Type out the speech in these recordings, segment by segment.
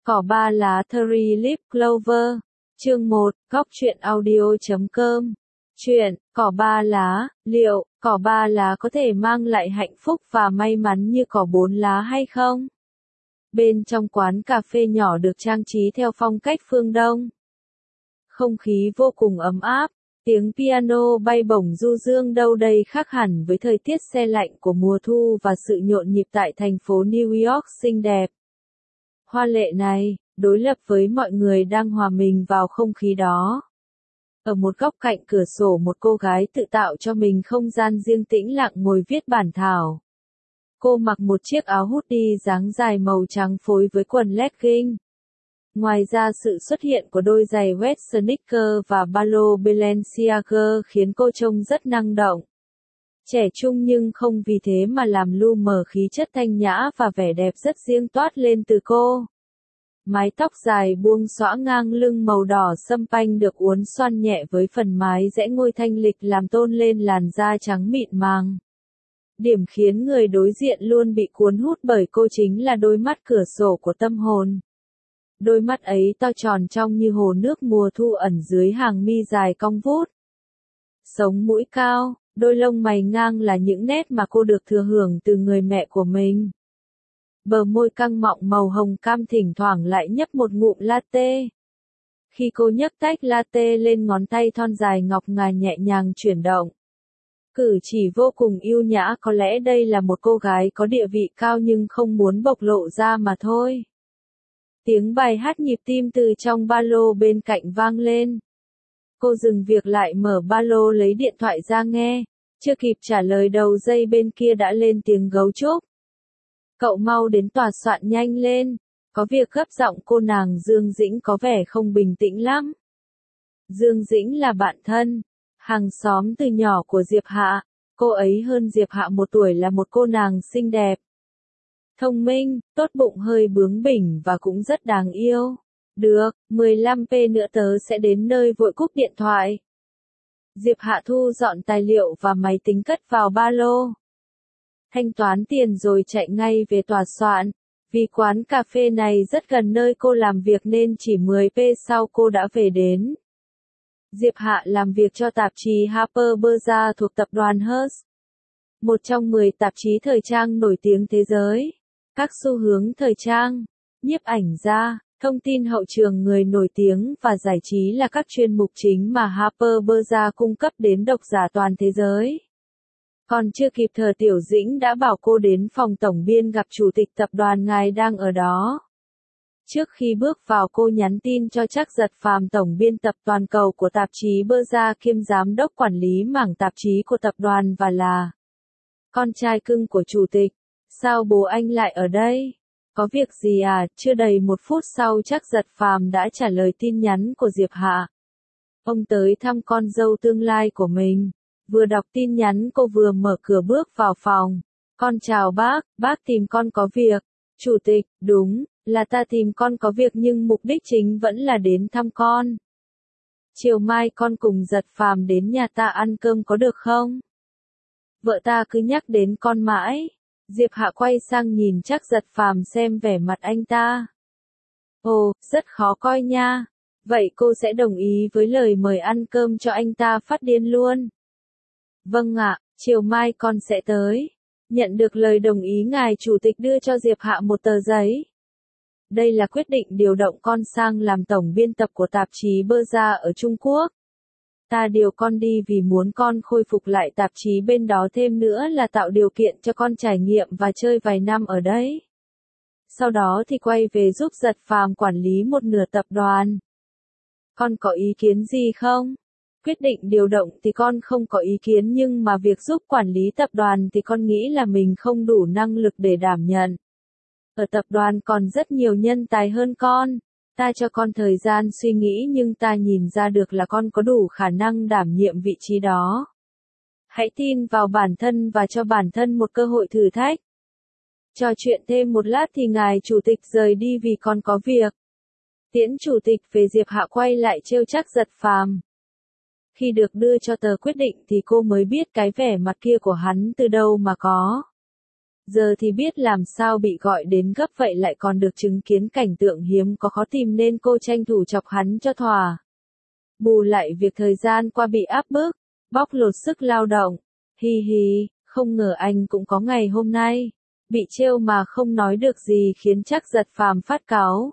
Cỏ ba lá Three Leaf Clover. Chương 1, góc truyện audio.com. Chuyện, cỏ ba lá, liệu, cỏ ba lá có thể mang lại hạnh phúc và may mắn như cỏ bốn lá hay không? Bên trong quán cà phê nhỏ được trang trí theo phong cách phương Đông. Không khí vô cùng ấm áp, tiếng piano bay bổng du dương đâu đây khác hẳn với thời tiết se lạnh của mùa thu và sự nhộn nhịp tại thành phố New York xinh đẹp. Hoa lệ này, đối lập với mọi người đang hòa mình vào không khí đó. Ở một góc cạnh cửa sổ một cô gái tự tạo cho mình không gian riêng tĩnh lặng ngồi viết bản thảo. Cô mặc một chiếc áo hoodie dáng dài màu trắng phối với quần legging. Ngoài ra sự xuất hiện của đôi giày wet sneaker và ba lô Balenciaga khiến cô trông rất năng động. Trẻ trung nhưng không vì thế mà làm lu mờ khí chất thanh nhã và vẻ đẹp rất riêng toát lên từ cô. Mái tóc dài buông xõa ngang lưng màu đỏ sâm panh được uốn xoăn nhẹ với phần mái rẽ ngôi thanh lịch làm tôn lên làn da trắng mịn màng. Điểm khiến người đối diện luôn bị cuốn hút bởi cô chính là đôi mắt cửa sổ của tâm hồn. Đôi mắt ấy to tròn trong như hồ nước mùa thu ẩn dưới hàng mi dài cong vút. Sống mũi cao, đôi lông mày ngang là những nét mà cô được thừa hưởng từ người mẹ của mình. Bờ môi căng mọng màu hồng cam thỉnh thoảng lại nhấp một ngụm latte. Khi cô nhấc tách latte lên ngón tay thon dài ngọc ngà nhẹ nhàng chuyển động. Cử chỉ vô cùng yêu nhã, có lẽ đây là một cô gái có địa vị cao nhưng không muốn bộc lộ ra mà thôi. Tiếng bài hát nhịp tim từ trong ba lô bên cạnh vang lên. Cô dừng việc lại mở ba lô lấy điện thoại ra nghe, chưa kịp trả lời đầu dây bên kia đã lên tiếng gấu trúc. Cậu mau đến tòa soạn nhanh lên, có việc gấp. Giọng cô nàng Dương Dĩnh có vẻ không bình tĩnh lắm. Dương Dĩnh là bạn thân, hàng xóm từ nhỏ của Diệp Hạ, cô ấy hơn Diệp Hạ một tuổi, là một cô nàng xinh đẹp. Thông minh, tốt bụng, hơi bướng bỉnh và cũng rất đáng yêu. Được, 15p nữa tớ sẽ đến nơi. Vội cúp điện thoại. Diệp Hạ thu dọn tài liệu và máy tính cất vào ba lô. Thanh toán tiền rồi chạy ngay về tòa soạn. Vì quán cà phê này rất gần nơi cô làm việc nên chỉ 10p sau cô đã về đến. Diệp Hạ làm việc cho tạp chí Harper's Bazaar thuộc tập đoàn Hearst. Một trong 10 tạp chí thời trang nổi tiếng thế giới. Các xu hướng thời trang, nhiếp ảnh gia, thông tin hậu trường người nổi tiếng và giải trí là các chuyên mục chính mà Harper's Bazaar cung cấp đến độc giả toàn thế giới. Còn chưa kịp thở Tiểu Dĩnh đã bảo cô đến phòng tổng biên gặp chủ tịch tập đoàn, ngài đang ở đó. Trước khi bước vào cô nhắn tin cho Trác Giật Phàm, tổng biên tập toàn cầu của tạp chí Bazaar kiêm giám đốc quản lý mảng tạp chí của tập đoàn và là con trai cưng của chủ tịch. Sao bố anh lại ở đây? Có việc gì à? Chưa đầy 1 phút sau Trác Giật Phàm đã trả lời tin nhắn của Diệp Hạ. Ông tới thăm con dâu tương lai của mình. Vừa đọc tin nhắn cô vừa mở cửa bước vào phòng. Con chào bác tìm con có việc. Chủ tịch, đúng, là ta tìm con có việc nhưng mục đích chính vẫn là đến thăm con. Chiều mai con cùng Giật Phàm đến nhà ta ăn cơm có được không? Vợ ta cứ nhắc đến con mãi. Diệp Hạ quay sang nhìn Trác Giật Phàm xem vẻ mặt anh ta. Ồ, rất khó coi nha. Vậy cô sẽ đồng ý với lời mời ăn cơm cho anh ta phát điên luôn. Vâng ạ, chiều mai con sẽ tới. Nhận được lời đồng ý, ngài chủ tịch đưa cho Diệp Hạ một tờ giấy. Đây là quyết định điều động con sang làm tổng biên tập của tạp chí Bazaar ở Trung Quốc. Ta điều con đi vì muốn con khôi phục lại tạp chí bên đó, thêm nữa là tạo điều kiện cho con trải nghiệm và chơi vài năm ở đấy. Sau đó thì quay về giúp Giật Phàm quản lý một nửa tập đoàn. Con có ý kiến gì không? Quyết định điều động thì con không có ý kiến, nhưng mà việc giúp quản lý tập đoàn thì con nghĩ là mình không đủ năng lực để đảm nhận. Ở tập đoàn còn rất nhiều nhân tài hơn con. Ta cho con thời gian suy nghĩ nhưng ta nhìn ra được là con có đủ khả năng đảm nhiệm vị trí đó. Hãy tin vào bản thân và cho bản thân một cơ hội thử thách. Trò chuyện thêm một lát thì ngài chủ tịch rời đi vì còn có việc. Tiễn chủ tịch về, Diệp Hạ quay lại trêu Trác Giật Phàm. Khi được đưa cho tờ quyết định thì cô mới biết cái vẻ mặt kia của hắn từ đâu mà có. Giờ thì biết làm sao bị gọi đến gấp vậy lại còn được chứng kiến cảnh tượng hiếm có khó tìm nên cô tranh thủ chọc hắn cho thỏa. Bù lại việc thời gian qua bị áp bức, bóc lột sức lao động. Hi hi, không ngờ anh cũng có ngày hôm nay. Bị trêu mà không nói được gì khiến Trác Giật Phàm phát cáu.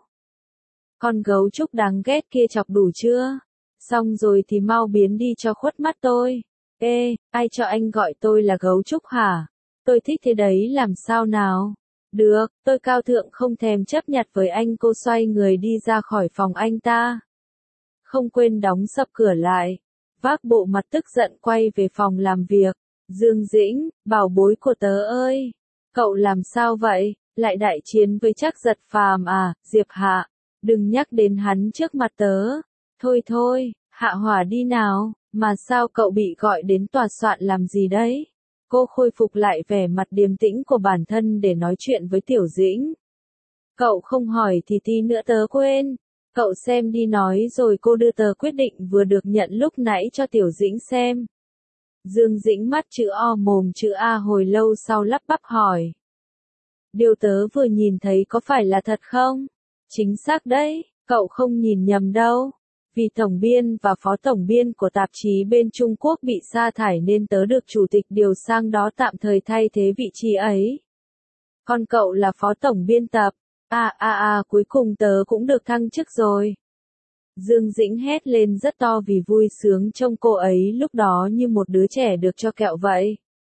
Con gấu trúc đáng ghét kia chọc đủ chưa? Xong rồi thì mau biến đi cho khuất mắt tôi. Ê, ai cho anh gọi tôi là gấu trúc hả? Tôi thích thế đấy làm sao nào? Được, tôi cao thượng không thèm chấp nhặt với anh. Cô xoay người đi ra khỏi phòng anh ta. Không quên đóng sập cửa lại. Vác bộ mặt tức giận quay về phòng làm việc. Dương Dĩnh, bảo bối của tớ ơi. Cậu làm sao vậy? Lại đại chiến với Trác Giật Phàm à, Diệp Hạ? Đừng nhắc đến hắn trước mặt tớ. Thôi thôi, hạ hỏa đi nào. Mà sao cậu bị gọi đến tòa soạn làm gì đấy? Cô khôi phục lại vẻ mặt điềm tĩnh của bản thân để nói chuyện với Tiểu Dĩnh. Cậu không hỏi thì tí nữa tớ quên. Cậu xem đi nói rồi cô đưa tờ quyết định vừa được nhận lúc nãy cho Tiểu Dĩnh xem. Dương Dĩnh mắt chữ O mồm chữ A hồi lâu sau lắp bắp hỏi. Điều tớ vừa nhìn thấy có phải là thật không? Chính xác đấy, cậu không nhìn nhầm đâu. Vì tổng biên và phó tổng biên của tạp chí bên Trung Quốc bị sa thải nên tớ được chủ tịch điều sang đó tạm thời thay thế vị trí ấy. Còn cậu là phó tổng biên tập. Cuối cùng tớ cũng được thăng chức rồi. Dương Dĩnh hét lên rất to vì vui sướng trông cô ấy lúc đó như một đứa trẻ được cho kẹo vậy.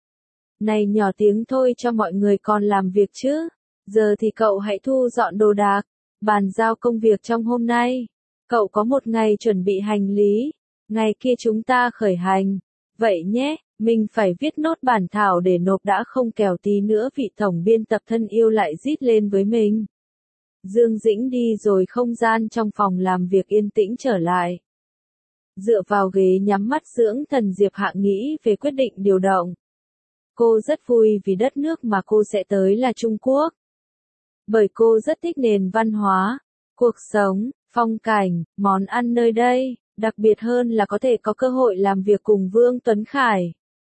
Này nhỏ tiếng thôi cho mọi người còn làm việc chứ. Giờ thì cậu hãy thu dọn đồ đạc, bàn giao công việc trong hôm nay. Cậu có một ngày chuẩn bị hành lý, ngày kia chúng ta khởi hành. Vậy nhé, mình phải viết nốt bản thảo để nộp đã không kẻo tí nữa vị tổng biên tập thân yêu lại rít lên với mình. Dương Dĩnh đi rồi không gian trong phòng làm việc yên tĩnh trở lại. Dựa vào ghế nhắm mắt dưỡng thần Diệp Hạ nghĩ về quyết định điều động. Cô rất vui vì đất nước mà cô sẽ tới là Trung Quốc. Bởi cô rất thích nền văn hóa, cuộc sống, phong cảnh, món ăn nơi đây, đặc biệt hơn là có thể có cơ hội làm việc cùng Vương Tuấn Khải.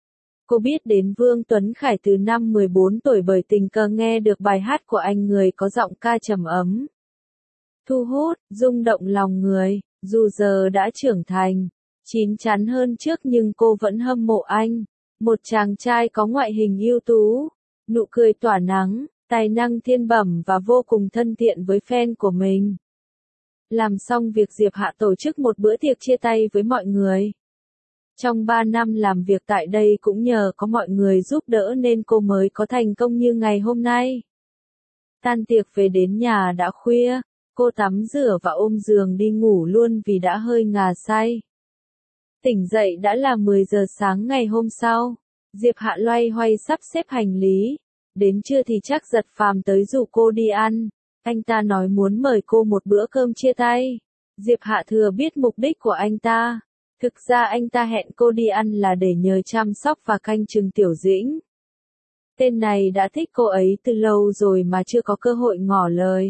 Cô biết đến Vương Tuấn Khải từ năm 14 tuổi bởi tình cờ nghe được bài hát của anh, người có giọng ca trầm ấm, thu hút, rung động lòng người. Dù giờ đã trưởng thành, chín chắn hơn trước nhưng cô vẫn hâm mộ anh. Một chàng trai có ngoại hình ưu tú, nụ cười tỏa nắng, tài năng thiên bẩm và vô cùng thân thiện với fan của mình. Làm xong việc Diệp Hạ tổ chức một bữa tiệc chia tay với mọi người. Trong 3 năm làm việc tại đây cũng nhờ có mọi người giúp đỡ nên cô mới có thành công như ngày hôm nay. Tan tiệc về đến nhà đã khuya, cô tắm rửa và ôm giường đi ngủ luôn vì đã hơi ngà say. Tỉnh dậy đã là 10 giờ sáng ngày hôm sau. Diệp Hạ loay hoay sắp xếp hành lý. Đến trưa thì Trác Giật Phàm tới rủ cô đi ăn. Anh ta nói muốn mời cô một bữa cơm chia tay. Diệp Hạ thừa biết mục đích của anh ta. Thực ra anh ta hẹn cô đi ăn là để nhờ chăm sóc và canh chừng Tiểu Dĩnh. Tên này đã thích cô ấy từ lâu rồi mà chưa có cơ hội ngỏ lời.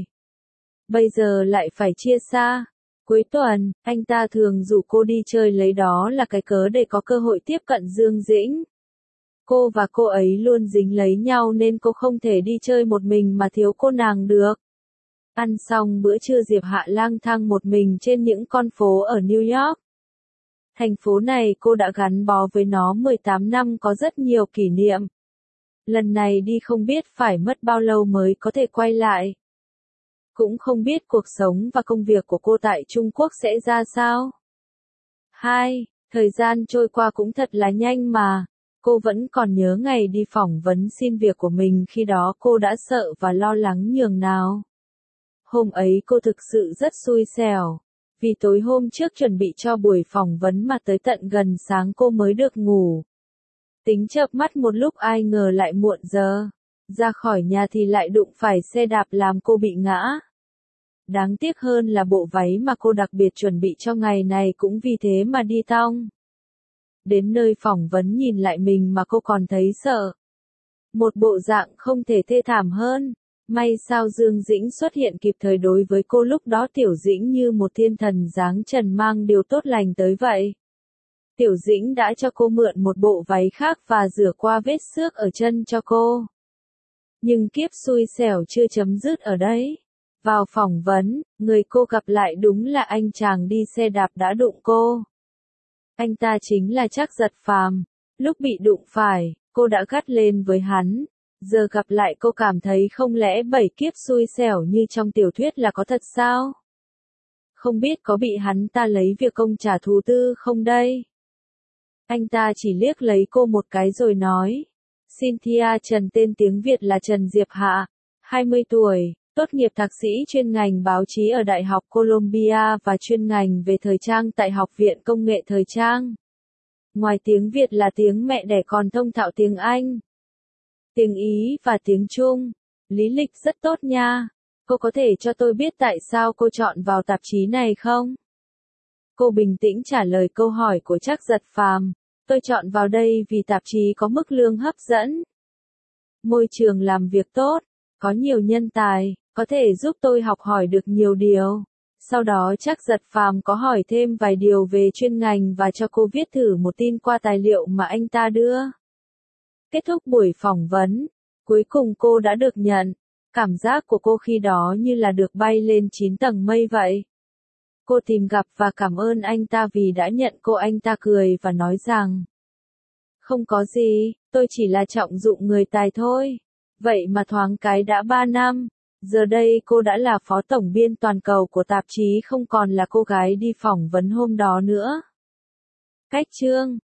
Bây giờ lại phải chia xa. Cuối tuần, anh ta thường rủ cô đi chơi lấy đó là cái cớ để có cơ hội tiếp cận Dương Dĩnh. Cô và cô ấy luôn dính lấy nhau nên cô không thể đi chơi một mình mà thiếu cô nàng được. Ăn xong bữa trưa Diệp Hạ lang thang một mình trên những con phố ở New York. Thành phố này cô đã gắn bó với nó 18 năm, có rất nhiều kỷ niệm. Lần này đi không biết phải mất bao lâu mới có thể quay lại. Cũng không biết cuộc sống và công việc của cô tại Trung Quốc sẽ ra sao. Thời gian trôi qua cũng thật là nhanh mà. Cô vẫn còn nhớ ngày đi phỏng vấn xin việc của mình, khi đó cô đã sợ và lo lắng nhường nào. Hôm ấy cô thực sự rất xui xẻo. Vì tối hôm trước chuẩn bị cho buổi phỏng vấn mà tới tận gần sáng cô mới được ngủ. Tính chợp mắt một lúc ai ngờ lại muộn giờ. Ra khỏi nhà thì lại đụng phải xe đạp làm cô bị ngã. Đáng tiếc hơn là bộ váy mà cô đặc biệt chuẩn bị cho ngày này cũng vì thế mà đi tong. Đến nơi phỏng vấn nhìn lại mình mà cô còn thấy sợ. Một bộ dạng không thể thê thảm hơn. May sao Dương Dĩnh xuất hiện kịp thời, đối với cô lúc đó Tiểu Dĩnh như một thiên thần dáng trần mang điều tốt lành tới vậy. Tiểu Dĩnh đã cho cô mượn một bộ váy khác và rửa qua vết xước ở chân cho cô. Nhưng kiếp xui xẻo chưa chấm dứt ở đấy. Vào phỏng vấn, người cô gặp lại đúng là anh chàng đi xe đạp đã đụng cô. Anh ta chính là Trác Giật Phàm. Lúc bị đụng phải, cô đã gắt lên với hắn. Giờ gặp lại cô cảm thấy không lẽ 7 kiếp xui xẻo như trong tiểu thuyết là có thật sao? Không biết có bị hắn ta lấy việc công trả thù tư không đây? Anh ta chỉ liếc lấy cô một cái rồi nói. Cynthia Trần, tên tiếng Việt là Trần Diệp Hạ, 20 tuổi, tốt nghiệp thạc sĩ chuyên ngành báo chí ở Đại học Columbia và chuyên ngành về thời trang tại Học viện Công nghệ Thời trang. Ngoài tiếng Việt là tiếng mẹ đẻ còn thông thạo tiếng Anh, tiếng Ý và tiếng Trung. Lý lịch rất tốt nha. Cô có thể cho tôi biết tại sao cô chọn vào tạp chí này không? Cô bình tĩnh trả lời câu hỏi của Trác Giật Phàm. Tôi chọn vào đây vì tạp chí có mức lương hấp dẫn. Môi trường làm việc tốt, có nhiều nhân tài, có thể giúp tôi học hỏi được nhiều điều. Sau đó Trác Giật Phàm có hỏi thêm vài điều về chuyên ngành và cho cô viết thử một tin qua tài liệu mà anh ta đưa. Kết thúc buổi phỏng vấn, cuối cùng cô đã được nhận. Cảm giác của cô khi đó như là được bay lên 9 tầng mây vậy. Cô tìm gặp và cảm ơn anh ta vì đã nhận cô. Anh ta cười và nói rằng, không có gì, tôi chỉ là trọng dụng người tài thôi. Vậy mà thoáng cái đã 3 năm, giờ đây cô đã là phó tổng biên toàn cầu của tạp chí, không còn là cô gái đi phỏng vấn hôm đó nữa. Cách chương